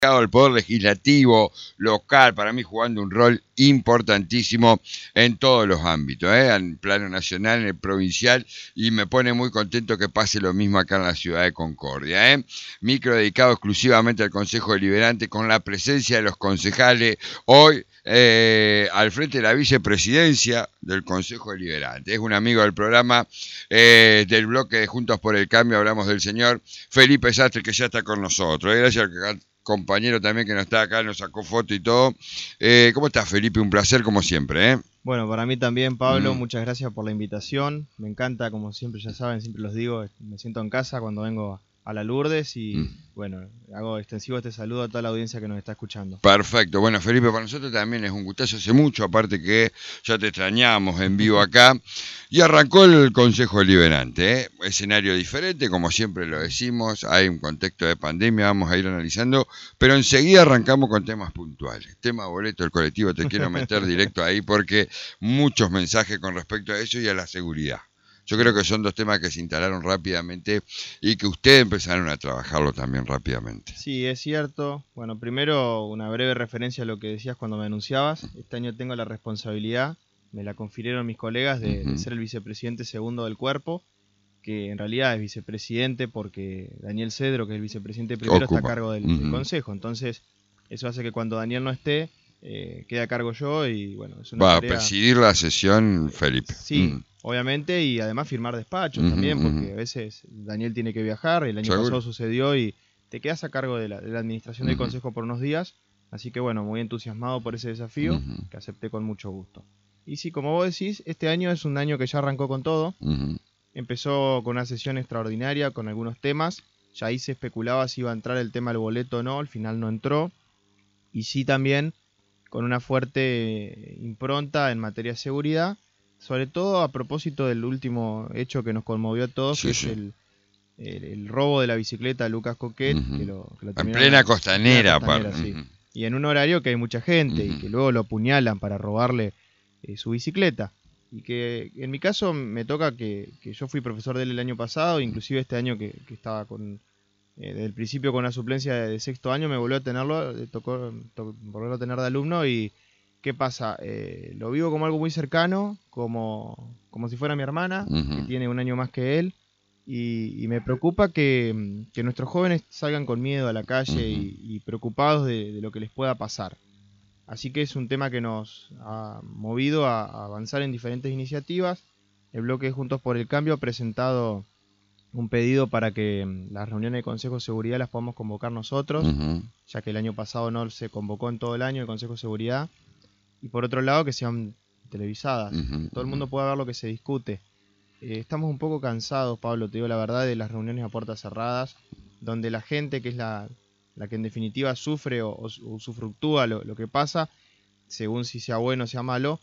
el poder legislativo local, para mí jugando un rol importantísimo en todos los ámbitos, en plano nacional, en el provincial, y me pone muy contento que pase lo mismo acá en la ciudad de Concordia. Micro dedicado exclusivamente al Consejo Deliberante, con la presencia de los concejales, hoy al frente de la vicepresidencia del Consejo Deliberante. Es un amigo del programa del bloque de Juntos por el Cambio, hablamos del señor Felipe Sastre, que ya está con nosotros. Gracias al compañero también que nos está acá, nos sacó foto y todo. ¿Cómo estás, Felipe? Un placer como siempre. Bueno, para mí también, Pablo, muchas gracias por la invitación. Me encanta, como siempre, ya saben, siempre los digo, me siento en casa cuando vengo a la Lourdes y bueno, hago extensivo este saludo a toda la audiencia que nos está escuchando. Perfecto. Bueno, Felipe, para nosotros también es un gustazo, hace mucho, aparte que ya te extrañamos en vivo acá. Y arrancó el Consejo Deliberante, escenario diferente, como siempre lo decimos, hay un contexto de pandemia, vamos a ir analizando, pero enseguida arrancamos con temas puntuales. Tema boleto del colectivo, te quiero meter directo ahí porque muchos mensajes con respecto a eso y a la seguridad. Yo creo que son dos temas que se instalaron rápidamente y que ustedes empezaron a trabajarlo también rápidamente. Sí, es cierto. Bueno, primero una breve referencia a lo que decías cuando me anunciabas. Este año tengo la responsabilidad, me la confirieron mis colegas, de ser el vicepresidente segundo del cuerpo, que en realidad es vicepresidente porque Daniel Cedro, que es el vicepresidente primero, está a cargo del consejo. Entonces, eso hace que cuando Daniel no esté, quede a cargo yo y bueno, es una tarea... Va a presidir la sesión Felipe. Sí, obviamente, y además firmar despachos también, porque a veces Daniel tiene que viajar, el año pasado sucedió y te quedas a cargo de la administración del consejo por unos días, así que bueno, muy entusiasmado por ese desafío, que acepté con mucho gusto. Y sí, como vos decís, este año es un año que ya arrancó con todo, empezó con una sesión extraordinaria, con algunos temas, ya ahí se especulaba si iba a entrar el tema del boleto o no, al final no entró, y sí también con una fuerte impronta en materia de seguridad, sobre todo a propósito del último hecho que nos conmovió a todos, que es el robo de la bicicleta de Lucas Coquet, que lo en plena costanera, sí. Y en un horario que hay mucha gente y que luego lo apuñalan para robarle su bicicleta. Y que en mi caso me toca que yo fui profesor de él el año pasado, inclusive este año que estaba desde el principio con la suplencia de sexto año, me volvió a tenerlo, tocó volverlo a tener de alumno. Y ¿qué pasa? Lo vivo como algo muy cercano, como si fuera mi hermana, que tiene un año más que él, y me preocupa que nuestros jóvenes salgan con miedo a la calle y preocupados de lo que les pueda pasar. Así que es un tema que nos ha movido a avanzar en diferentes iniciativas. El bloque Juntos por el Cambio ha presentado un pedido para que las reuniones de Consejo de Seguridad las podamos convocar nosotros, ya que el año pasado no se convocó en todo el año el Consejo de Seguridad. Y por otro lado, que sean televisadas, que todo el mundo pueda ver lo que se discute. Estamos un poco cansados, Pablo, te digo la verdad, de las reuniones a puertas cerradas, donde la gente, que es la que en definitiva sufre o usufructúa lo que pasa, según si sea bueno o sea malo,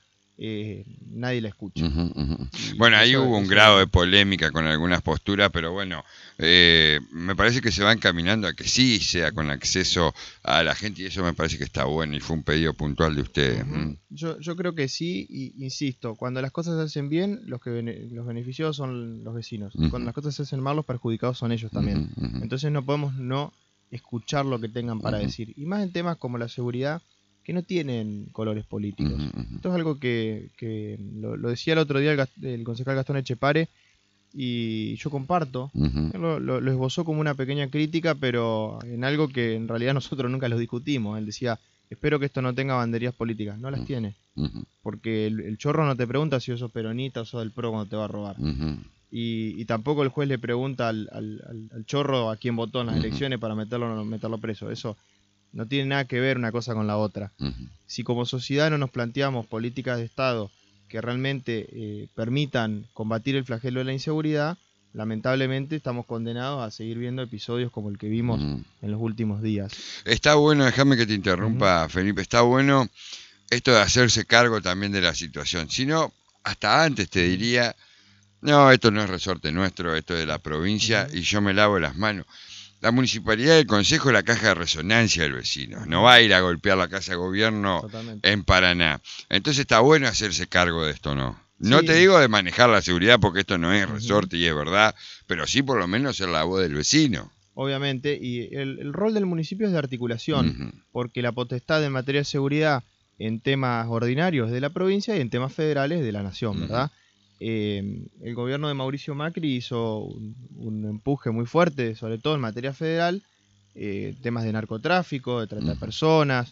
nadie la escucha. Bueno, ahí hubo un grado de polémica con algunas posturas, pero bueno, me parece que se va encaminando a que sí sea con acceso a la gente, y eso me parece que está bueno y fue un pedido puntual de ustedes. Yo creo que sí, y insisto, cuando las cosas se hacen bien, los beneficiados son los vecinos. Cuando las cosas se hacen mal, los perjudicados son ellos también. Entonces no podemos no escuchar lo que tengan para decir. Y más en temas como la seguridad, que no tienen colores políticos. Esto es algo que lo decía el otro día el concejal Gastón Echepare, y yo comparto. Él lo esbozó como una pequeña crítica, pero en algo que en realidad nosotros nunca lo discutimos. Él decía, espero que esto no tenga banderías políticas. No las tiene. Porque el chorro no te pregunta si sos peronista o sos del PRO cuando te va a robar. Y tampoco el juez le pregunta al chorro a quién votó en las elecciones para meterlo o no meterlo preso. Eso no tiene nada que ver una cosa con la otra. Si como sociedad no nos planteamos políticas de Estado que realmente permitan combatir el flagelo de la inseguridad, lamentablemente estamos condenados a seguir viendo episodios como el que vimos en los últimos días. Está bueno, déjame que te interrumpa, Felipe, está bueno esto de hacerse cargo también de la situación. Si no, hasta antes te diría, no, esto no es resorte nuestro, esto es de la provincia, y yo me lavo las manos. La municipalidad del consejo es la caja de resonancia del vecino. No va a ir a golpear la casa de gobierno en Paraná. Entonces está bueno hacerse cargo de esto, ¿no? No te digo de manejar la seguridad porque esto no es resorte y es verdad, pero sí por lo menos ser la voz del vecino. obviamente, y el rol del municipio es de articulación, porque la potestad en materia de seguridad en temas ordinarios es de la provincia y en temas federales de la nación, ¿verdad? El gobierno de Mauricio Macri hizo un empuje muy fuerte, sobre todo en materia federal, temas de narcotráfico, de trata de personas,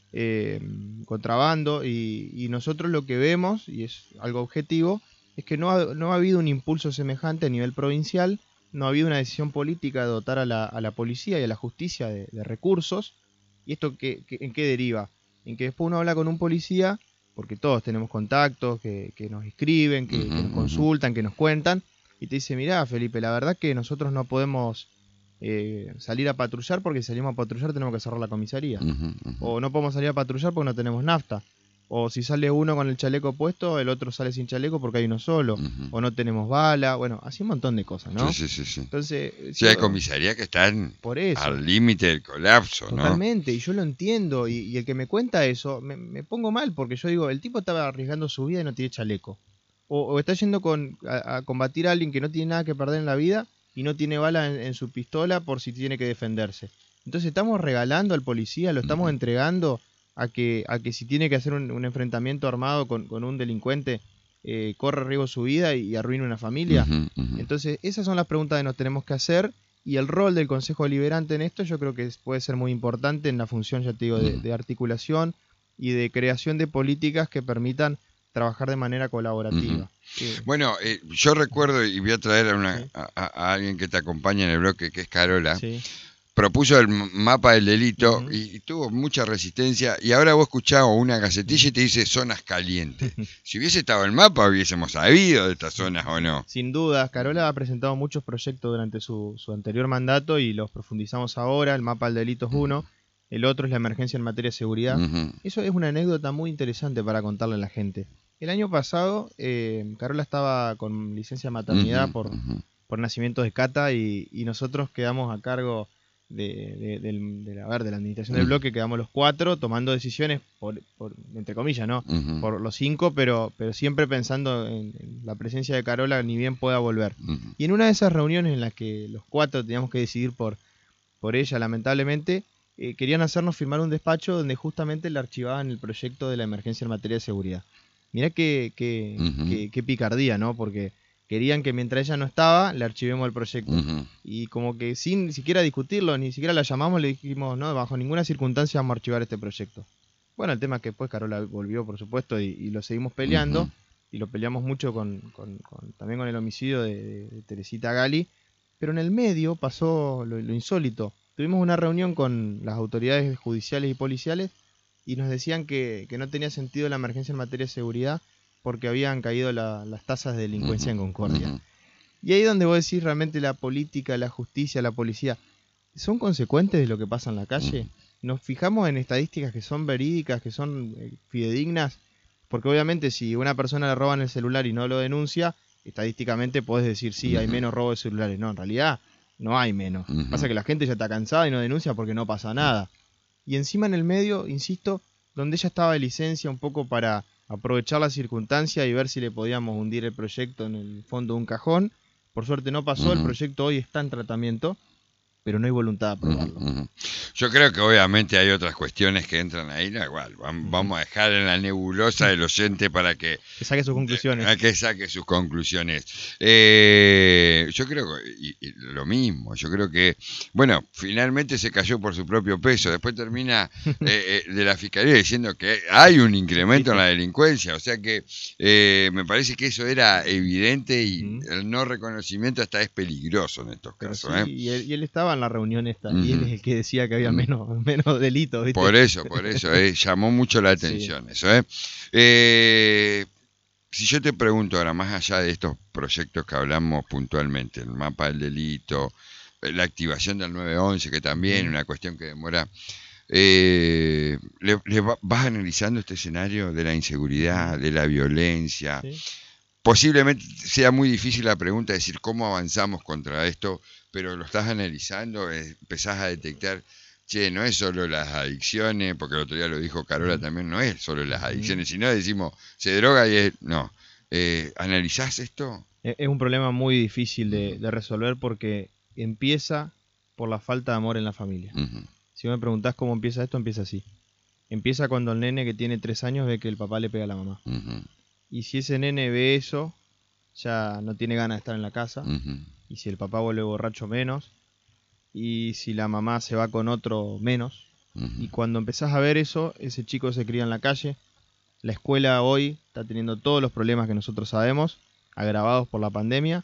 contrabando, y nosotros lo que vemos, y es algo objetivo, es que no ha habido un impulso semejante a nivel provincial, no ha habido una decisión política de dotar a la policía y a la justicia de recursos. ¿Y esto en qué deriva? En que después uno habla con un policía, porque todos tenemos contactos, que nos escriben, que nos consultan, que nos cuentan, y te dice, mirá, Felipe, la verdad que nosotros no podemos salir a patrullar, porque si salimos a patrullar tenemos que cerrar la comisaría. O no podemos salir a patrullar porque no tenemos nafta. O si sale uno con el chaleco puesto, el otro sale sin chaleco porque hay uno solo. O no tenemos bala. Bueno, así un montón de cosas, ¿no? Sí. Entonces, sí, hay comisarías que están por eso, al límite del colapso, ¿no? Totalmente, y yo lo entiendo. Y el que me cuenta eso, me pongo mal porque yo digo, el tipo estaba arriesgando su vida y no tiene chaleco. O está yendo a combatir a alguien que no tiene nada que perder en la vida y no tiene bala en su pistola por si tiene que defenderse. Entonces estamos regalando al policía, lo estamos entregando a que si tiene que hacer un enfrentamiento armado con un delincuente, corre riesgo su vida y arruina una familia. Entonces esas son las preguntas que nos tenemos que hacer, y el rol del Consejo Deliberante en esto yo creo que puede ser muy importante en la función, ya te digo, de articulación y de creación de políticas que permitan trabajar de manera colaborativa. Bueno, yo recuerdo, y voy a traer a alguien que te acompaña en el bloque, que es Carola. Sí. Propuso el mapa del delito y tuvo mucha resistencia, y ahora vos escuchás una gacetilla y te dice zonas calientes. Si hubiese estado el mapa hubiésemos sabido de estas zonas o no. Sin duda, Carola ha presentado muchos proyectos durante su anterior mandato y los profundizamos ahora. El mapa del delito es uno, el otro es la emergencia en materia de seguridad. Eso es una anécdota muy interesante para contarle a la gente. El año pasado Carola estaba con licencia de maternidad por nacimiento de Cata, y nosotros quedamos a cargo de la administración del bloque. Quedamos los 4 tomando decisiones por entre comillas, ¿no? Por los 5, pero siempre pensando en la presencia de Carola, ni bien pueda volver. Y en una de esas reuniones en las que los 4 teníamos que decidir por ella, lamentablemente, querían hacernos firmar un despacho donde justamente le archivaban el proyecto de la emergencia en materia de seguridad. Mirá qué picardía, ¿no? Porque querían que mientras ella no estaba, le archivemos el proyecto. Y como que sin ni siquiera discutirlo, ni siquiera la llamamos, le dijimos, no, bajo ninguna circunstancia vamos a archivar este proyecto. Bueno, el tema es que después Carola volvió, por supuesto, y lo seguimos peleando, y lo peleamos mucho también con el homicidio de Teresita Gali, pero en el medio pasó lo insólito. Tuvimos una reunión con las autoridades judiciales y policiales, y nos decían que no tenía sentido la emergencia en materia de seguridad, porque habían caído las tasas de delincuencia en Concordia. Y ahí es donde vos decís, realmente la política, la justicia, la policía, ¿son consecuentes de lo que pasa en la calle? ¿Nos fijamos en estadísticas que son verídicas, que son fidedignas? Porque obviamente si una persona le roban el celular y no lo denuncia, estadísticamente podés decir, sí, hay menos robo de celulares. No, en realidad no hay menos. Pasa que la gente ya está cansada y no denuncia porque no pasa nada. Y encima en el medio, insisto, donde ella estaba de licencia un poco para aprovechar la circunstancia y ver si le podíamos hundir el proyecto en el fondo de un cajón. Por suerte no pasó, el proyecto hoy está en tratamiento, pero no hay voluntad de aprobarlo. Yo creo que obviamente hay otras cuestiones que entran ahí, no, igual, vamos a dejar en la nebulosa del oyente para que saque sus conclusiones. Yo creo que lo mismo, yo creo que, bueno, finalmente se cayó por su propio peso, después termina de la Fiscalía diciendo que hay un incremento en la delincuencia, o sea que me parece que eso era evidente, y el no reconocimiento hasta es peligroso en estos casos. Sí, y él estaba en la reunión esta, y él es el que decía que había menos delitos, ¿viste? Por eso, llamó mucho la atención eso. Si yo te pregunto ahora, más allá de estos proyectos que hablamos puntualmente, el mapa del delito, la activación del 911, que también es una cuestión que demora, ¿vas analizando este escenario de la inseguridad, de la violencia? Sí. Posiblemente sea muy difícil la pregunta de decir cómo avanzamos contra esto, pero lo estás analizando, empezás a detectar, che, no es solo las adicciones, porque el otro día lo dijo Carola también, no es solo las adicciones, sino decimos, se droga y es... No. ¿Analizás esto? Es un problema muy difícil de resolver, porque empieza por la falta de amor en la familia. Ujú. Si me preguntás cómo empieza esto, empieza así. Empieza cuando el nene que tiene 3 años ve que el papá le pega a la mamá. Ujú. Y si ese nene ve eso, ya no tiene ganas de estar en la casa. Ujú. Y si el papá vuelve borracho, menos. Y si la mamá se va con otro, menos. Ujú. Y cuando empezás a ver eso, ese chico se cría en la calle. La escuela hoy está teniendo todos los problemas que nosotros sabemos, agravados por la pandemia.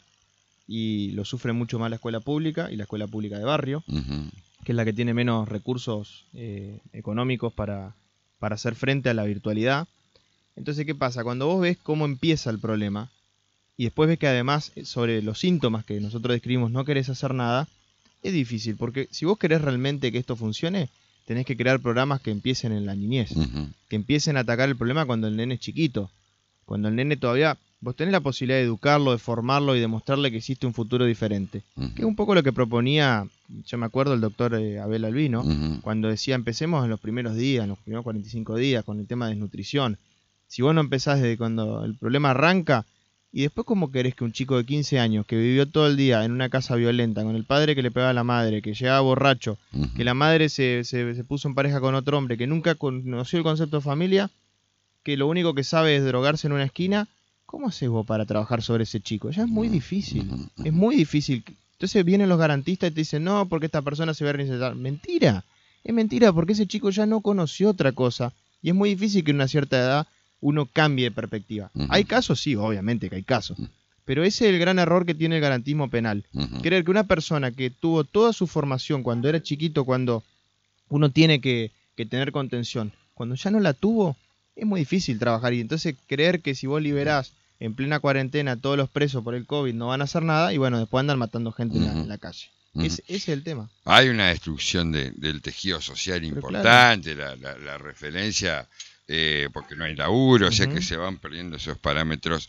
Y lo sufre mucho más la escuela pública y la escuela pública de barrio, Ujú. que es la que tiene menos recursos económicos para hacer frente a la virtualidad. Entonces, ¿qué pasa? Cuando vos ves cómo empieza el problema y después ves que además sobre los síntomas que nosotros describimos no querés hacer nada, es difícil, porque si vos querés realmente que esto funcione, tenés que crear programas que empiecen en la niñez, Ujú. que empiecen a atacar el problema cuando el nene es chiquito, cuando el nene todavía... Vos tenés la posibilidad de educarlo, de formarlo y de mostrarle que existe un futuro diferente. Ujú. Que es un poco lo que proponía, yo me acuerdo, el doctor Abel Albino, Ujú. cuando decía empecemos en los primeros días, en los primeros 45 días, con el tema de desnutrición. Si vos no empezás desde cuando el problema arranca, y después cómo querés que un chico de 15 años que vivió todo el día en una casa violenta, con el padre que le pegaba a la madre, que llegaba borracho, Ujú. que la madre se puso en pareja con otro hombre, que nunca conoció el concepto de familia, que lo único que sabe es drogarse en una esquina, ¿cómo haces vos para trabajar sobre ese chico? Ya es muy difícil, es muy difícil. Entonces vienen los garantistas y te dicen, no, porque esta persona se va a reinsertar. Mentira, es mentira, porque ese chico ya no conoció otra cosa. Y es muy difícil que en una cierta edad uno cambie de perspectiva. Ujú. ¿Hay casos? Sí, obviamente que hay casos. Pero ese es el gran error que tiene el garantismo penal. Ujú. Creer que una persona que tuvo toda su formación cuando era chiquito, cuando uno tiene que tener contención, cuando ya no la tuvo, es muy difícil trabajar. Y entonces creer que si vos liberás en plena cuarentena a todos los presos por el COVID no van a hacer nada, y bueno, después andan matando gente en la calle. Ujú. Ese es el tema. Hay una destrucción del tejido social Pero importante, la referencia, porque no hay laburo, o sea que Ujú. se van perdiendo esos parámetros.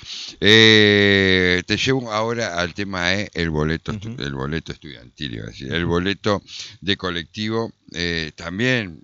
Te llevo ahora al tema el boleto, Ujú. el boleto estudiantil, iba a decir, el boleto de colectivo, también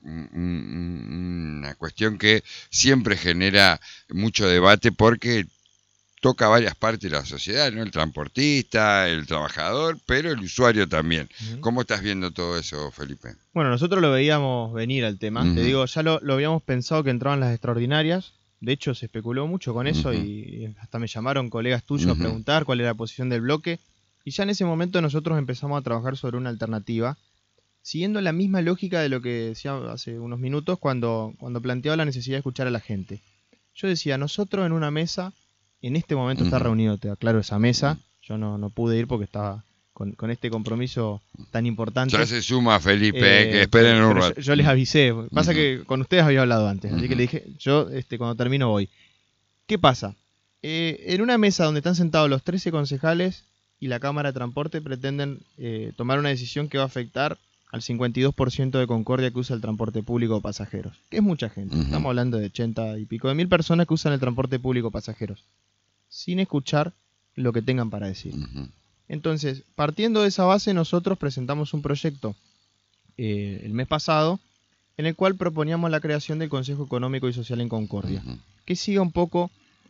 una cuestión que siempre genera mucho debate porque toca varias partes de la sociedad, ¿no? El transportista, el trabajador, pero el usuario también. Ujú. ¿Cómo estás viendo todo eso, Felipe? Bueno, nosotros lo veíamos venir al tema. Te Ujú. digo, ya lo habíamos pensado que entraban las extraordinarias. De hecho, se especuló mucho con eso Ujú. y hasta me llamaron colegas tuyos a Ujú. preguntar cuál era la posición del bloque. Y ya en ese momento nosotros empezamos a trabajar sobre una alternativa, siguiendo la misma lógica de lo que decía hace unos minutos cuando planteaba la necesidad de escuchar a la gente. Yo decía, nosotros en una mesa, en este momento está Ujú. reunido, te aclaro, esa mesa. Yo no pude ir porque estaba con este compromiso tan importante. Ya se suma, Felipe, que esperen un Pero rato. yo les avisé. Pasa Ujú. que con ustedes había hablado antes, así que Ujú. le dije, yo cuando termino voy. ¿Qué pasa? En una mesa donde están sentados los 13 concejales y la Cámara de Transporte pretenden tomar una decisión que va a afectar al 52% de Concordia que usa el transporte público de pasajeros, que es mucha gente. Ujú. Estamos hablando de 80 y pico de mil personas que usan el transporte público de pasajeros, sin escuchar lo que tengan para decir. Ujú. Entonces, partiendo de esa base, nosotros presentamos un proyecto el mes pasado, en el cual proponíamos la creación del Consejo Económico y Social en Concordia, Ujú. que siga un poco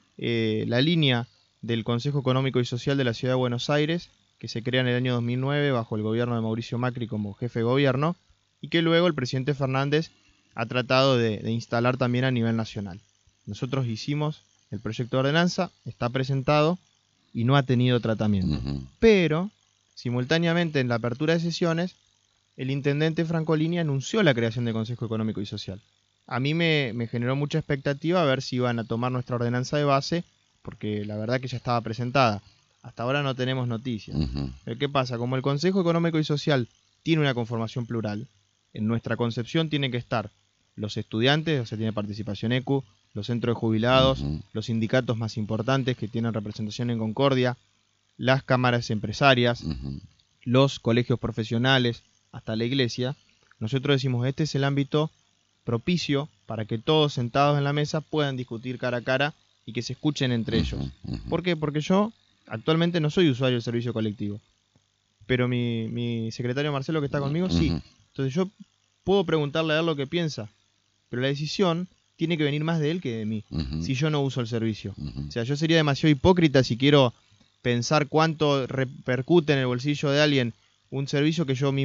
la línea del Consejo Económico y Social de la Ciudad de Buenos Aires, que se crea en el año 2009 bajo el gobierno de Mauricio Macri como jefe de gobierno, y que luego el presidente Fernández ha tratado de instalar también a nivel nacional. Nosotros hicimos el proyecto de ordenanza, está presentado y no ha tenido tratamiento. Ujú. Pero, simultáneamente en la apertura de sesiones, el intendente Francolini anunció la creación del Consejo Económico y Social. A mí me generó mucha expectativa a ver si iban a tomar nuestra ordenanza de base, porque la verdad que ya estaba presentada. Hasta ahora no tenemos noticias. Ujú. Pero ¿qué pasa? Como el Consejo Económico y Social tiene una conformación plural, en nuestra concepción tienen que estar los estudiantes, o sea, tiene participación ECU, los centros de jubilados, Ujú. los sindicatos más importantes que tienen representación en Concordia, las cámaras empresarias, Ujú. los colegios profesionales, hasta la iglesia. Nosotros decimos, este es el ámbito propicio para que todos sentados en la mesa puedan discutir cara a cara y que se escuchen entre ellos. Ujú. Ujú. ¿Por qué? Porque yo actualmente no soy usuario del servicio colectivo, pero mi secretario Marcelo que está conmigo sí. Ujú. Entonces yo puedo preguntarle a él lo que piensa, pero la decisión tiene que venir más de él que de mí, Ujú. si yo no uso el servicio. Ujú. O sea, yo sería demasiado hipócrita si quiero pensar cuánto repercute en el bolsillo de alguien un servicio que yo mismo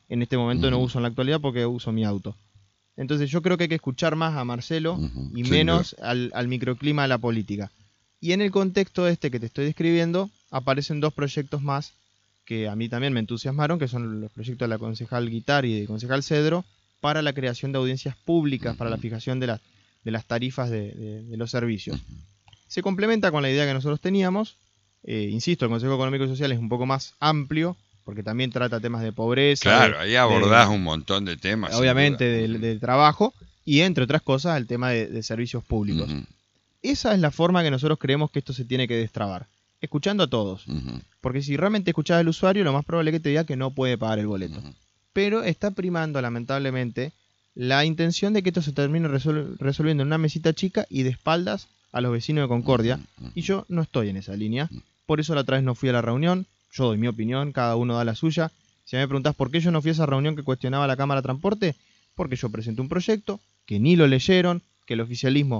en este momento no uso en la actualidad porque uso mi auto. Entonces yo creo que hay que escuchar más a Marcelo y menos al microclima de la política. Y en el contexto este que te estoy describiendo, aparecen 2 proyectos más que a mí también me entusiasmaron, que son los proyectos de la concejal Guittari y del concejal Cedro, para la creación de audiencias públicas, para la fijación de las tarifas de los servicios. Se complementa con la idea que nosotros teníamos. Insisto, el Consejo Económico y Social es un poco más amplio, porque también trata temas de pobreza. Claro, ahí abordás un montón de temas. Obviamente del trabajo y, entre otras cosas, el tema de servicios públicos. Esa es la forma que nosotros creemos que esto se tiene que destrabar, escuchando a todos. Porque si realmente escuchás al usuario, lo más probable es que te diga que no puede pagar el boleto. Pero está primando, lamentablemente, la intención de que esto se termine resolviendo en una mesita chica y de espaldas a los vecinos de Concordia. Y yo no estoy en esa línea. Por eso la otra vez no fui a la reunión. Yo doy mi opinión, cada uno da la suya. Si me preguntás por qué yo no fui a esa reunión que cuestionaba la Cámara de Transporte, porque yo presenté un proyecto que ni lo leyeron, que el oficialismo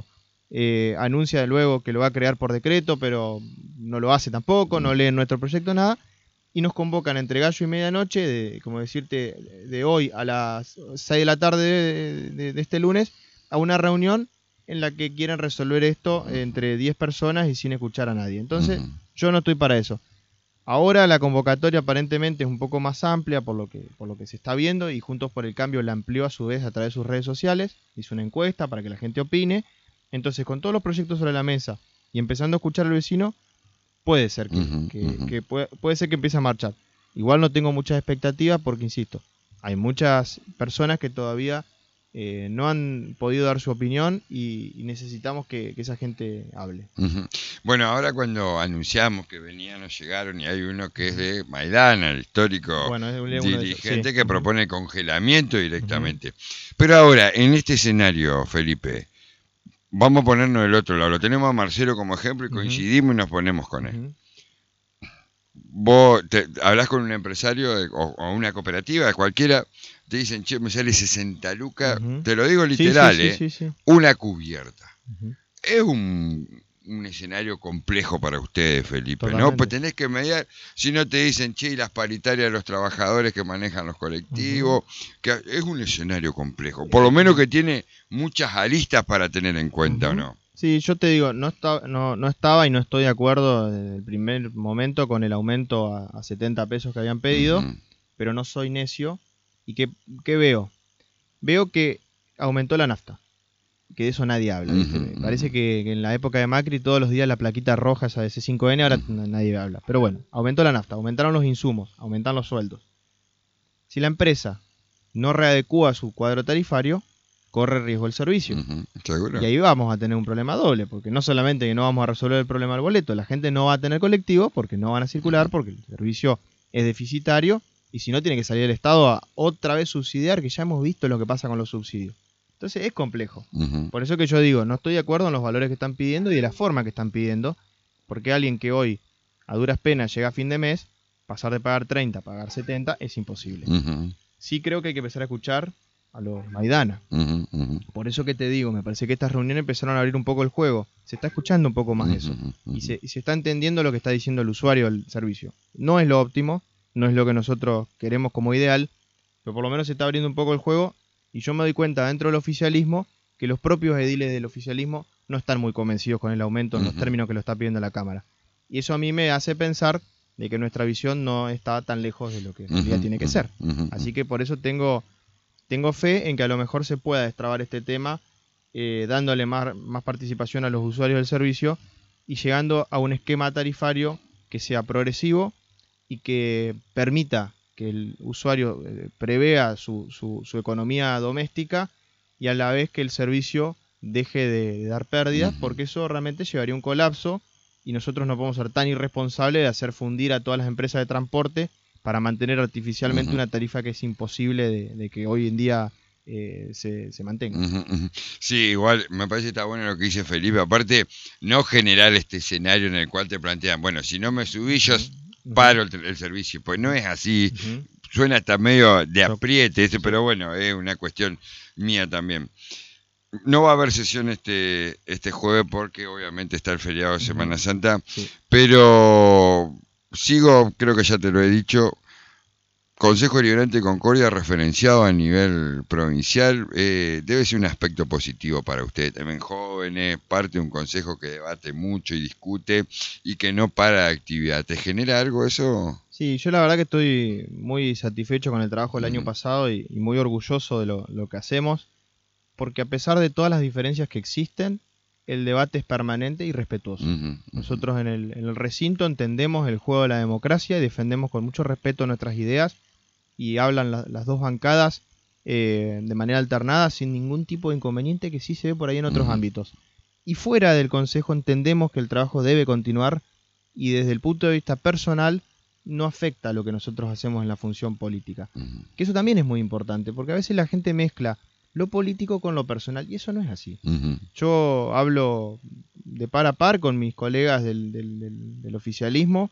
anuncia luego que lo va a crear por decreto, pero no lo hace tampoco, no leen nuestro proyecto, nada, y nos convocan entre gallo y medianoche, como decirte, de hoy a las 6 de la tarde de este lunes, a una reunión en la que quieren resolver esto entre 10 personas y sin escuchar a nadie. Entonces, yo no estoy para eso. Ahora la convocatoria aparentemente es un poco más amplia por lo que se está viendo, y Juntos por el Cambio la amplió a su vez a través de sus redes sociales, hizo una encuesta para que la gente opine. Entonces, con todos los proyectos sobre la mesa y empezando a escuchar al vecino, puede ser puede ser que empiece a marchar. Igual no tengo muchas expectativas porque, insisto, hay muchas personas que todavía no han podido dar su opinión y necesitamos que esa gente hable. Bueno, ahora cuando anunciamos que venían o llegaron, y hay uno que es de Maidana, el histórico dirigente, que propone congelamiento directamente. Pero ahora, en este escenario, Felipe, vamos a ponernos del otro lado. Lo tenemos a Marcelo como ejemplo y coincidimos y nos ponemos con él. Vos hablás con un empresario o una cooperativa, de cualquiera, te dicen, che, me sale 60 lucas, te lo digo literal, sí. Una cubierta. Es un escenario complejo para ustedes, Felipe, totalmente, ¿no? Pues tenés que mediar, si no te dicen, che, y las paritarias de los trabajadores que manejan los colectivos, que es un escenario complejo, por lo menos que tiene muchas aristas para tener en cuenta, ¿o no? Sí, yo te digo, no estaba y no estoy de acuerdo desde el primer momento con el aumento a 70 pesos que habían pedido, pero no soy necio. ¿Y qué veo? Veo que aumentó la nafta, que de eso nadie habla. Me parece que en la época de Macri todos los días la plaquita roja, esa de C5N, ahora nadie habla. Pero bueno, aumentó la nafta, aumentaron los insumos, aumentaron los sueldos. Si la empresa no readecúa su cuadro tarifario, corre riesgo el servicio. ¿Seguro? Y ahí vamos a tener un problema doble, porque no solamente que no vamos a resolver el problema del boleto, la gente no va a tener colectivo porque no van a circular, porque el servicio es deficitario, y si no tiene que salir el Estado a otra vez subsidiar, que ya hemos visto lo que pasa con los subsidios. Entonces es complejo. Por eso que yo digo, no estoy de acuerdo en los valores que están pidiendo y de la forma que están pidiendo, porque alguien que hoy a duras penas llega a fin de mes, pasar de pagar 30 a pagar 70 es imposible. Sí creo que hay que empezar a escuchar a los Maidana. Por eso que te digo, me parece que estas reuniones empezaron a abrir un poco el juego. Se está escuchando un poco más eso. Y se está entendiendo lo que está diciendo el usuario del servicio. No es lo óptimo, no es lo que nosotros queremos como ideal, pero por lo menos se está abriendo un poco el juego, y yo me doy cuenta dentro del oficialismo que los propios ediles del oficialismo no están muy convencidos con el aumento en los términos que lo está pidiendo la Cámara. Y eso a mí me hace pensar de que nuestra visión no está tan lejos de lo que en realidad tiene que ser. Así que por eso tengo fe en que a lo mejor se pueda destrabar este tema, dándole más participación a los usuarios del servicio y llegando a un esquema tarifario que sea progresivo y que permita que el usuario prevea su economía doméstica, y a la vez que el servicio deje de dar pérdidas, porque eso realmente llevaría a un colapso, y nosotros no podemos ser tan irresponsables de hacer fundir a todas las empresas de transporte para mantener artificialmente una tarifa que es imposible de que hoy en día se mantenga. Sí, igual me parece que está bueno lo que dice Felipe. Aparte, no generar este escenario en el cual te plantean, bueno, si no me subí yo paro el servicio. Pues no es así. Suena hasta medio de apriete, pero bueno, es una cuestión mía también. No va a haber sesión este jueves porque obviamente está el feriado de Semana Santa, pero sigo, creo que ya te lo he dicho, Consejo Deliberante de Concordia referenciado a nivel provincial, debe ser un aspecto positivo para usted. También jóvenes, parte de un consejo que debate mucho y discute y que no para de actividad. ¿Te genera algo eso? Sí, yo la verdad que estoy muy satisfecho con el trabajo del año Ujú, pasado y muy orgulloso de lo que hacemos, porque a pesar de todas las diferencias que existen, el debate es permanente y respetuoso. ujú, ujú, Nosotros en el recinto entendemos el juego de la democracia y defendemos con mucho respeto nuestras ideas y hablan las dos bancadas de manera alternada sin ningún tipo de inconveniente que sí se ve por ahí en otros ujú, ámbitos. Y fuera del Consejo entendemos que el trabajo debe continuar y desde el punto de vista personal no afecta a lo que nosotros hacemos en la función política. ujú, Que eso también es muy importante, porque a veces la gente mezcla lo político con lo personal y eso no es así. ujú, Yo hablo de par a par con mis colegas del oficialismo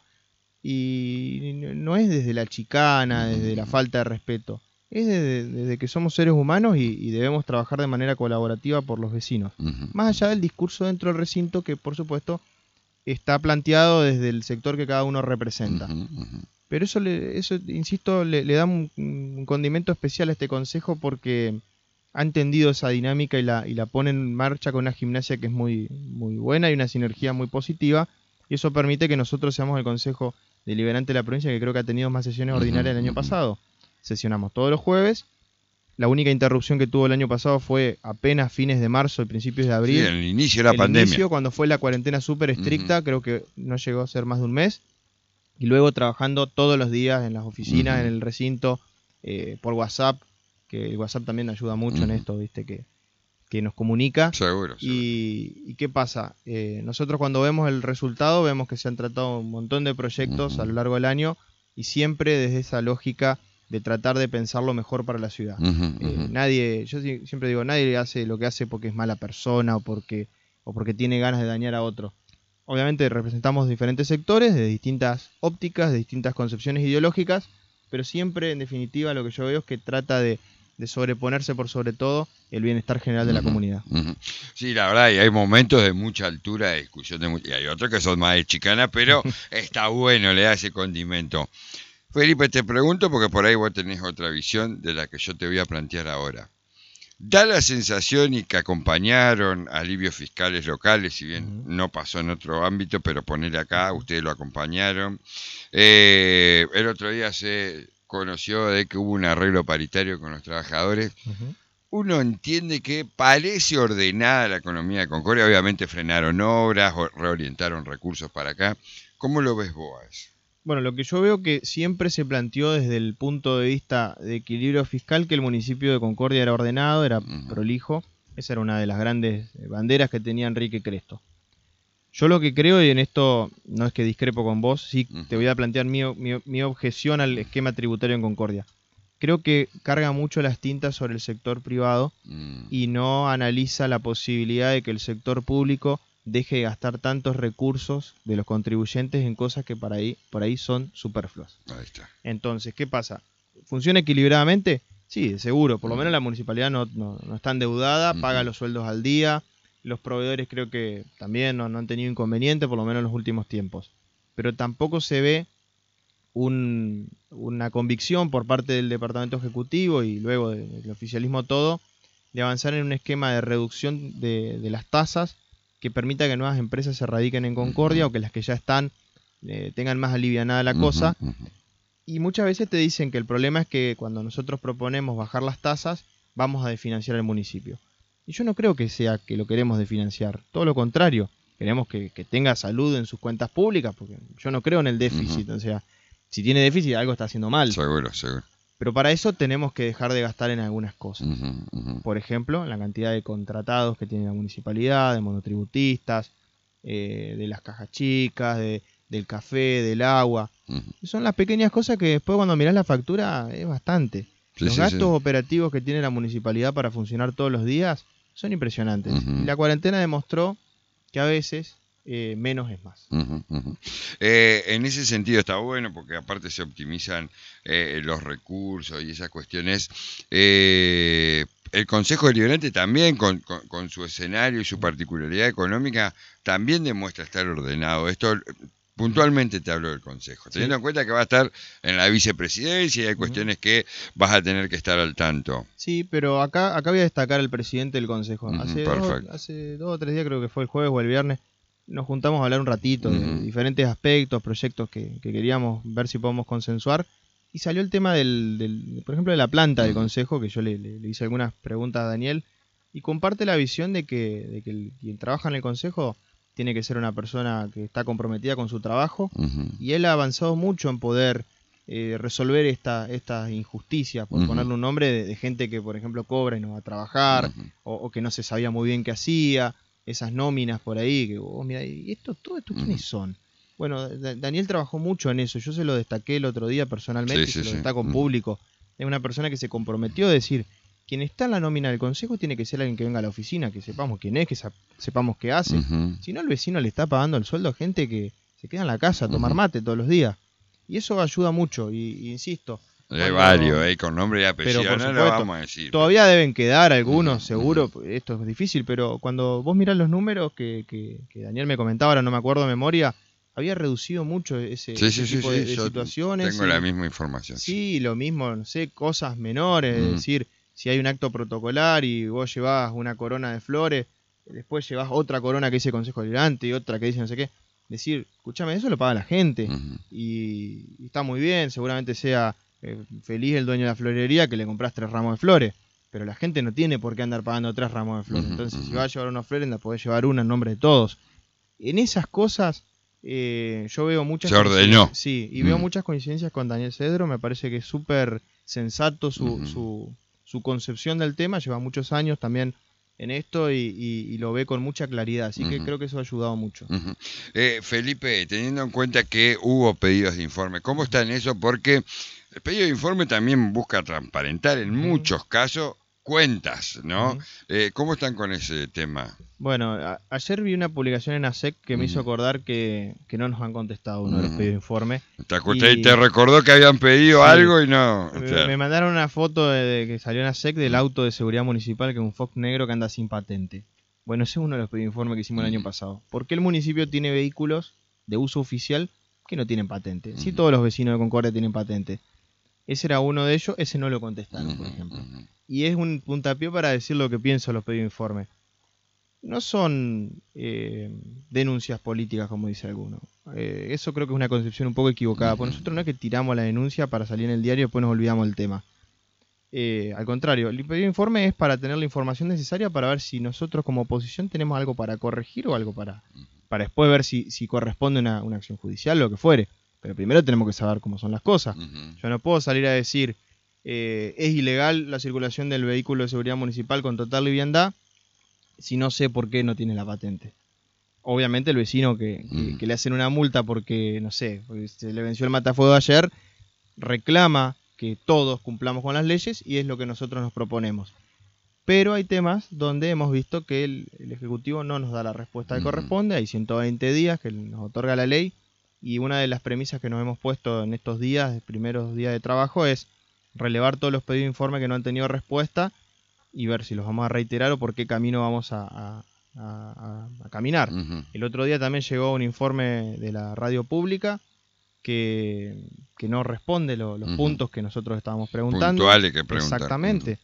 y no es desde la chicana, desde la ujú, falta de respeto. Es desde que somos seres humanos y debemos trabajar de manera colaborativa por los vecinos. ujú, Más allá del discurso dentro del recinto que, por supuesto, está planteado desde el sector que cada uno representa. ujú, ujú, Pero eso insisto, le da un condimento especial a este consejo porque ha entendido esa dinámica y la pone en marcha con una gimnasia que es muy, muy buena y una sinergia muy positiva. Y eso permite que nosotros seamos el consejo deliberante de la provincia, que creo que ha tenido más sesiones ujú, ordinarias el año ujú. pasado. Sesionamos todos los jueves. La única interrupción que tuvo el año pasado fue apenas fines de marzo y principios de Sí, abril. en el inicio de la El pandemia. inicio, cuando fue la cuarentena súper Ujú, estricta, creo que no llegó a ser más de un mes. Y luego trabajando todos los días en las oficinas, en ujú, el recinto, por WhatsApp, que el WhatsApp también ayuda mucho en ujú. esto, ¿viste? Que nos comunica. Seguro, seguro. ¿Y qué pasa? Nosotros cuando vemos el resultado vemos que se han tratado un montón de proyectos a lo Ujú, largo del año y siempre desde esa lógica de tratar de pensar lo mejor para la ciudad. ujú, ujú, Siempre digo, nadie hace lo que hace porque es mala persona o porque tiene ganas de dañar a otro. Obviamente representamos diferentes sectores de distintas ópticas, de distintas concepciones ideológicas, pero siempre en definitiva lo que yo veo es que trata de sobreponerse por sobre todo el bienestar general de la ujú, comunidad. ujú. Sí, la verdad, y hay momentos de mucha altura de discusión, y hay otros que son más de chicana, pero está bueno, le da ese condimento. Felipe, te pregunto porque por ahí vos tenés otra visión de la que yo te voy a plantear ahora. Da la sensación y que acompañaron alivios fiscales locales, si bien Ujú, no pasó en otro ámbito, pero ponerle acá, ujú, ustedes lo acompañaron. El otro día se conoció de que hubo un arreglo paritario con los trabajadores. ujú. Uno entiende que parece ordenada la economía de Concordia, obviamente frenaron obras, reorientaron recursos para acá. ¿Cómo lo ves vos a eso? Bueno, lo que yo veo que siempre se planteó desde el punto de vista de equilibrio fiscal que el municipio de Concordia era ordenado, era Ujú, prolijo. Esa era una de las grandes banderas que tenía Enrique Cresto. Yo lo que creo, y en esto no es que discrepo con vos, sí te ujú, voy a plantear mi objeción al esquema tributario en Concordia. Creo que carga mucho las tintas sobre el sector privado mm, y no analiza la posibilidad de que el sector público deje de gastar tantos recursos de los contribuyentes en cosas que por ahí son superfluas. ahí está. Entonces, ¿qué pasa? ¿Funciona equilibradamente? Sí, de seguro. Por lo menos Mm, la municipalidad no está endeudada, paga ujú, los sueldos al día. Los proveedores creo que también no han tenido inconveniente, por lo menos en los últimos tiempos. Pero tampoco se ve una convicción por parte del Departamento Ejecutivo y luego del oficialismo todo de avanzar en un esquema de reducción de las tasas que permita que nuevas empresas se radiquen en Concordia ujú, o que las que ya están tengan más alivianada la ujú, cosa. ujú. Y muchas veces te dicen que el problema es que cuando nosotros proponemos bajar las tasas, vamos a desfinanciar el municipio. Y yo no creo que sea que lo queremos desfinanciar, todo lo contrario. Queremos que tenga salud en sus cuentas públicas, porque yo no creo en el Ujú, déficit. O sea, si tiene déficit, algo está haciendo mal. seguro, seguro. Pero para eso tenemos que dejar de gastar en algunas cosas. Ujú, ujú, Por ejemplo, en la cantidad de contratados que tiene la municipalidad, de monotributistas, de las cajas chicas, del café, del agua. ujú. Son las pequeñas cosas que después cuando mirás la factura es bastante. Sí, Los sí, sí. gastos operativos que tiene la municipalidad para funcionar todos los días son impresionantes. Y Ujú, la cuarentena demostró que a veces menos es más. ujú, ujú. En ese sentido está bueno porque aparte se optimizan los recursos y esas cuestiones. El Consejo Deliberante también, con su escenario y su particularidad económica, también demuestra estar ordenado. Esto Puntualmente te hablo del Consejo, teniendo en cuenta que va a estar en la vicepresidencia y hay cuestiones que vas a tener que estar al tanto. Sí, pero acá voy a destacar al presidente del Consejo. Hace 2 o 3 días, creo que fue el jueves o el viernes, nos juntamos a hablar un ratito de diferentes aspectos, proyectos que queríamos ver si podemos consensuar. Y salió el tema por ejemplo, de la planta del Consejo, que yo le hice algunas preguntas a Daniel, y comparte la visión de que quien trabaja en el Consejo tiene que ser una persona que está comprometida con su trabajo, y él ha avanzado mucho en poder resolver estas injusticias, por ponerle un nombre, de gente que, por ejemplo, cobra y no va a trabajar, o que no se sabía muy bien qué hacía, esas nóminas por ahí, que mira, ¿y todo esto quiénes son? Bueno, Daniel trabajó mucho en eso, yo se lo destaqué el otro día personalmente, y se lo destaco en público. Es una persona que se comprometió a decir, quien está en la nómina del consejo tiene que ser alguien que venga a la oficina, que sepamos quién es, que sepamos qué hace. Si no, el vecino le está pagando el sueldo a gente que se queda en la casa a tomar mate todos los días. Y eso ayuda mucho, y insisto. Hay varios, con nombre y apellido, pero no lo vamos a decir. Todavía deben quedar algunos, seguro, esto es difícil, pero cuando vos mirás los números que Daniel me comentaba, ahora no me acuerdo de memoria, había reducido mucho ese tipo de situaciones. Tengo la misma información. Sí, lo mismo, no sé, cosas menores, es decir, si hay un acto protocolar y vos llevás una corona de flores, después llevás otra corona que dice Consejo Deliberante y otra que dice no sé qué. Decir, escúchame, eso lo paga la gente y está muy bien, seguramente sea feliz el dueño de la florería que le compras 3 ramos de flores, pero la gente no tiene por qué andar pagando 3 ramos de flores. Entonces, si va a llevar una flor, podés llevar una en nombre de todos. En esas cosas yo veo muchas... Se ordenó. Sí, y veo muchas coincidencias con Daniel Cedro, me parece que es súper sensato su concepción del tema, lleva muchos años también en esto y lo ve con mucha claridad, así que creo que eso ha ayudado mucho. Felipe, teniendo en cuenta que hubo pedidos de informe, ¿cómo está en eso? Porque el pedido de informe también busca transparentar en muchos casos cuentas, ¿no? ¿Cómo están con ese tema? Bueno, ayer vi una publicación en ASEC que me hizo acordar que no nos han contestado uno de los pedidos de informe. Te recordó que habían pedido algo y no... Me mandaron una foto de que salió en ASEC del auto de seguridad municipal, que es un Fox negro que anda sin patente. Bueno, ese es uno de los pedidos de informe que hicimos el año pasado. ¿Por qué el municipio tiene vehículos de uso oficial que no tienen patente? Sí, todos los vecinos de Concordia tienen patente. Ese era uno de ellos, ese no lo contestaron, por ejemplo. Y es un puntapié para decir lo que pienso de los pedidos de informe. No son denuncias políticas, como dice alguno. Eso creo que es una concepción un poco equivocada. Porque nosotros no es que tiramos la denuncia para salir en el diario y después nos olvidamos del tema. Al contrario, el pedido de informe es para tener la información necesaria para ver si nosotros como oposición tenemos algo para corregir o algo para después ver si corresponde una acción judicial o lo que fuere. Pero primero tenemos que saber cómo son las cosas. Yo no puedo salir a decir es ilegal la circulación del vehículo de seguridad municipal con total liviandad si no sé por qué no tiene la patente. Obviamente el vecino que le hacen una multa porque, no sé, porque se le venció el matafuego ayer, reclama que todos cumplamos con las leyes y es lo que nosotros nos proponemos. Pero hay temas donde hemos visto que el Ejecutivo no nos da la respuesta que corresponde. Hay 120 días que nos otorga la ley y una de las premisas que nos hemos puesto en estos días, primeros días de trabajo, es relevar todos los pedidos de informe que no han tenido respuesta y ver si los vamos a reiterar o por qué camino vamos a caminar. El otro día también llegó un informe de la radio pública que no responde los puntos que nosotros estábamos preguntando. Puntuales que preguntar. Exactamente.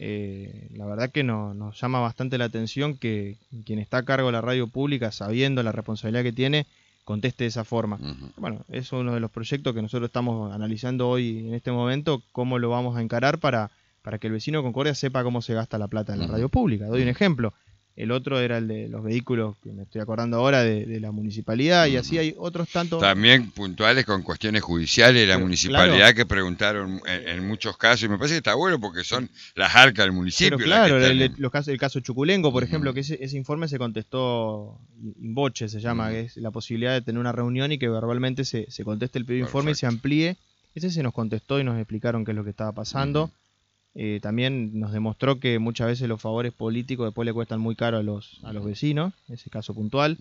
La verdad que nos llama bastante la atención que quien está a cargo de la radio pública, sabiendo la responsabilidad que tiene, conteste de esa forma. Bueno, es uno de los proyectos que nosotros estamos analizando hoy en este momento, cómo lo vamos a encarar para que el vecino de Concordia sepa cómo se gasta la plata en la radio pública. Doy un ejemplo. El otro era el de los vehículos, que me estoy acordando ahora, de la municipalidad, y así hay otros tantos. También puntuales con cuestiones judiciales de la municipalidad, claro, que preguntaron en muchos casos, y me parece que está bueno porque son las arcas del municipio. Pero claro, el caso Chuculengo, por ejemplo, que ese informe se contestó in voce, se llama, que es la posibilidad de tener una reunión y que verbalmente se conteste el pedido de informe y se amplíe. Ese se nos contestó y nos explicaron qué es lo que estaba pasando. También nos demostró que muchas veces los favores políticos después le cuestan muy caro a los vecinos, en ese caso puntual.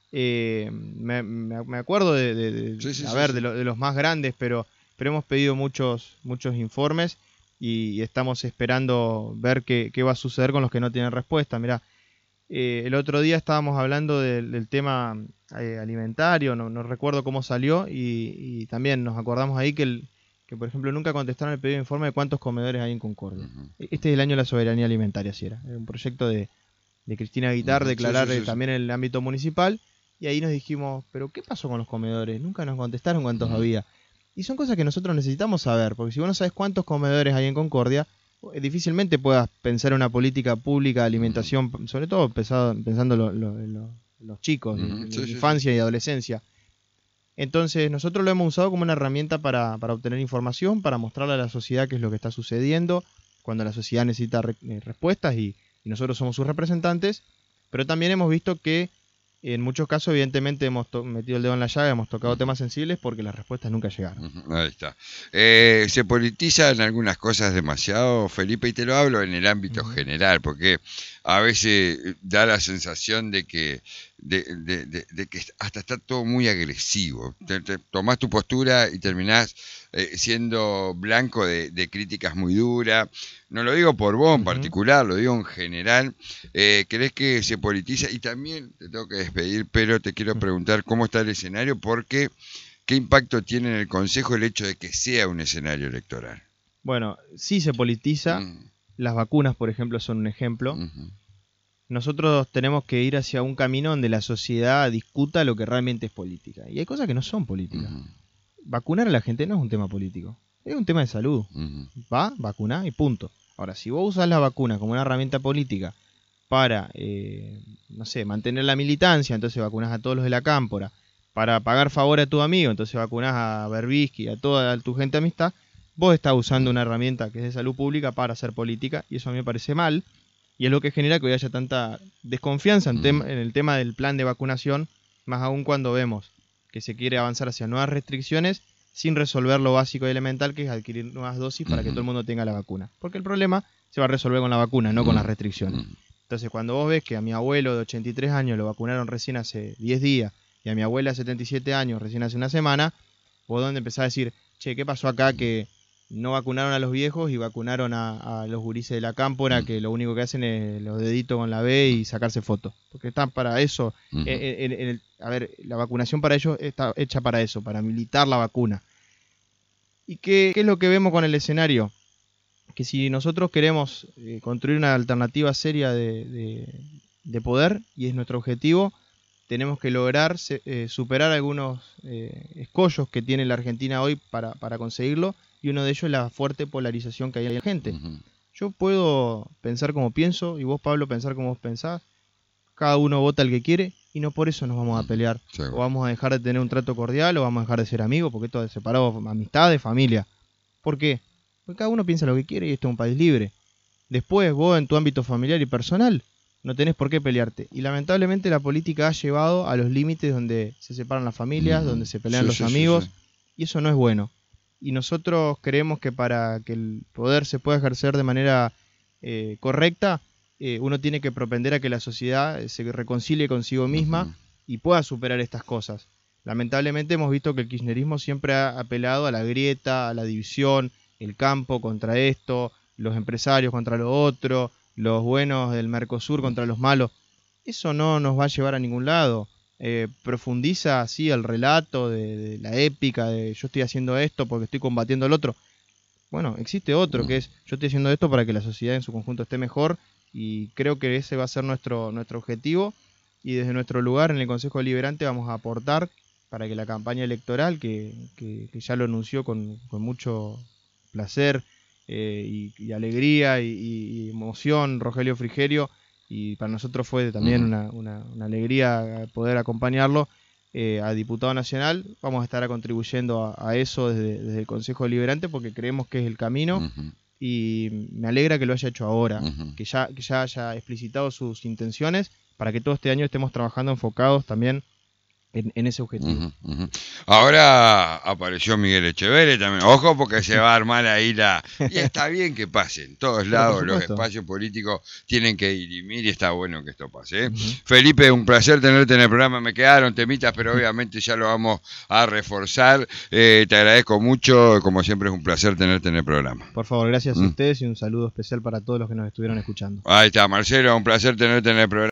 Me acuerdo de los más grandes, pero hemos pedido muchos informes y estamos esperando ver qué va a suceder con los que no tienen respuesta. Mirá, El otro día estábamos hablando del tema alimentario, no recuerdo cómo salió, y también nos acordamos ahí que, por ejemplo, nunca contestaron el pedido de informe de cuántos comedores hay en Concordia. Este es el año de la soberanía alimentaria, si era un proyecto de Cristina Guitart, declarar también en el ámbito municipal, y ahí nos dijimos, pero ¿qué pasó con los comedores? Nunca nos contestaron cuántos había. Y son cosas que nosotros necesitamos saber, porque si vos no sabés cuántos comedores hay en Concordia, difícilmente puedas pensar en una política pública de alimentación, sobre todo pensando los chicos, en la infancia y adolescencia. Entonces nosotros lo hemos usado como una herramienta para obtener información, para mostrarle a la sociedad qué es lo que está sucediendo, cuando la sociedad necesita respuestas y nosotros somos sus representantes, pero también hemos visto que en muchos casos evidentemente hemos metido el dedo en la llaga, hemos tocado temas sensibles porque las respuestas nunca llegaron. Ahí está. Se politizan algunas cosas demasiado, Felipe, y te lo hablo en el ámbito general, porque a veces da la sensación de que hasta está todo muy agresivo. Te tomás tu postura y terminás siendo blanco de críticas muy duras. No lo digo por vos en particular, lo digo en general. ¿Crees que se politiza? Y también te tengo que despedir, pero te quiero preguntar cómo está el escenario, porque ¿qué impacto tiene en el Consejo el hecho de que sea un escenario electoral? Bueno, sí se politiza. Las vacunas, por ejemplo, son un ejemplo. Nosotros tenemos que ir hacia un camino donde la sociedad discuta lo que realmente es política. Y hay cosas que no son políticas. Vacunar a la gente no es un tema político, es un tema de salud. Va, vacunar y punto. Ahora, si vos usás la vacuna como una herramienta política para, no sé, mantener la militancia, entonces vacunás a todos los de la cámpora. Para pagar favor a tu amigo, entonces vacunás a Berbisky, a toda tu gente de amistad. Vos estás usando una herramienta que es de salud pública para hacer política, y eso a mí me parece mal. Y es lo que genera que hoy haya tanta desconfianza en el tema del plan de vacunación, más aún cuando vemos que se quiere avanzar hacia nuevas restricciones sin resolver lo básico y elemental, que es adquirir nuevas dosis para que todo el mundo tenga la vacuna. Porque el problema se va a resolver con la vacuna, no con las restricciones. Entonces, cuando vos ves que a mi abuelo de 83 años lo vacunaron recién hace 10 días y a mi abuela de 77 años recién hace una semana, vos donde empezás a decir, che, ¿qué pasó acá que no vacunaron a los viejos y vacunaron a los gurises de la cámpora, que lo único que hacen es los deditos con la B y sacarse fotos? Porque están para eso. A ver, la vacunación para ellos está hecha para eso, para militar la vacuna. ¿Y qué es lo que vemos con el escenario? Que si nosotros queremos construir una alternativa seria de poder, y es nuestro objetivo, tenemos que lograr superar algunos escollos que tiene la Argentina hoy para conseguirlo. Y uno de ellos es la fuerte polarización que hay en la gente. Yo puedo pensar como pienso, y vos, Pablo, pensar como vos pensás. Cada uno vota el que quiere, y no por eso nos vamos a pelear. O vamos a dejar de tener un trato cordial, o vamos a dejar de ser amigos, porque esto es separado, amistades, familia. ¿Por qué? Porque cada uno piensa lo que quiere y esto es un país libre. Después, vos en tu ámbito familiar y personal, no tenés por qué pelearte. Y lamentablemente la política ha llevado a los límites donde se separan las familias, donde se pelean los amigos, y eso no es bueno. Y nosotros creemos que para que el poder se pueda ejercer de manera correcta, uno tiene que propender a que la sociedad se reconcilie consigo misma y pueda superar estas cosas. Lamentablemente hemos visto que el kirchnerismo siempre ha apelado a la grieta, a la división, el campo contra esto, los empresarios contra lo otro, los buenos del Mercosur contra los malos. Eso no nos va a llevar a ningún lado. Profundiza así el relato de la épica de yo estoy haciendo esto porque estoy combatiendo al otro. Bueno, existe otro que es yo estoy haciendo esto para que la sociedad en su conjunto esté mejor, y creo que ese va a ser nuestro objetivo, y desde nuestro lugar en el Consejo Deliberante vamos a aportar para que la campaña electoral, que ya lo anunció con mucho placer y alegría y emoción Rogelio Frigerio, y para nosotros fue también una alegría poder acompañarlo a diputado nacional. Vamos a estar contribuyendo a eso desde el Consejo Deliberante, porque creemos que es el camino, y me alegra que lo haya hecho ahora, que ya haya explicitado sus intenciones, para que todo este año estemos trabajando enfocados también en ese objetivo. Ahora apareció Miguel Echeverri también. Ojo, porque se va a armar ahí y está bien que pase. En todos lados los espacios políticos tienen que dirimir, y está bueno que esto pase. Felipe, un placer tenerte en el programa. Me quedaron temitas, pero obviamente ya lo vamos a reforzar. Te agradezco mucho. Como siempre es un placer tenerte en el programa. Por favor, gracias a ustedes, y un saludo especial para todos los que nos estuvieron escuchando. Ahí está, Marcelo, un placer tenerte en el programa.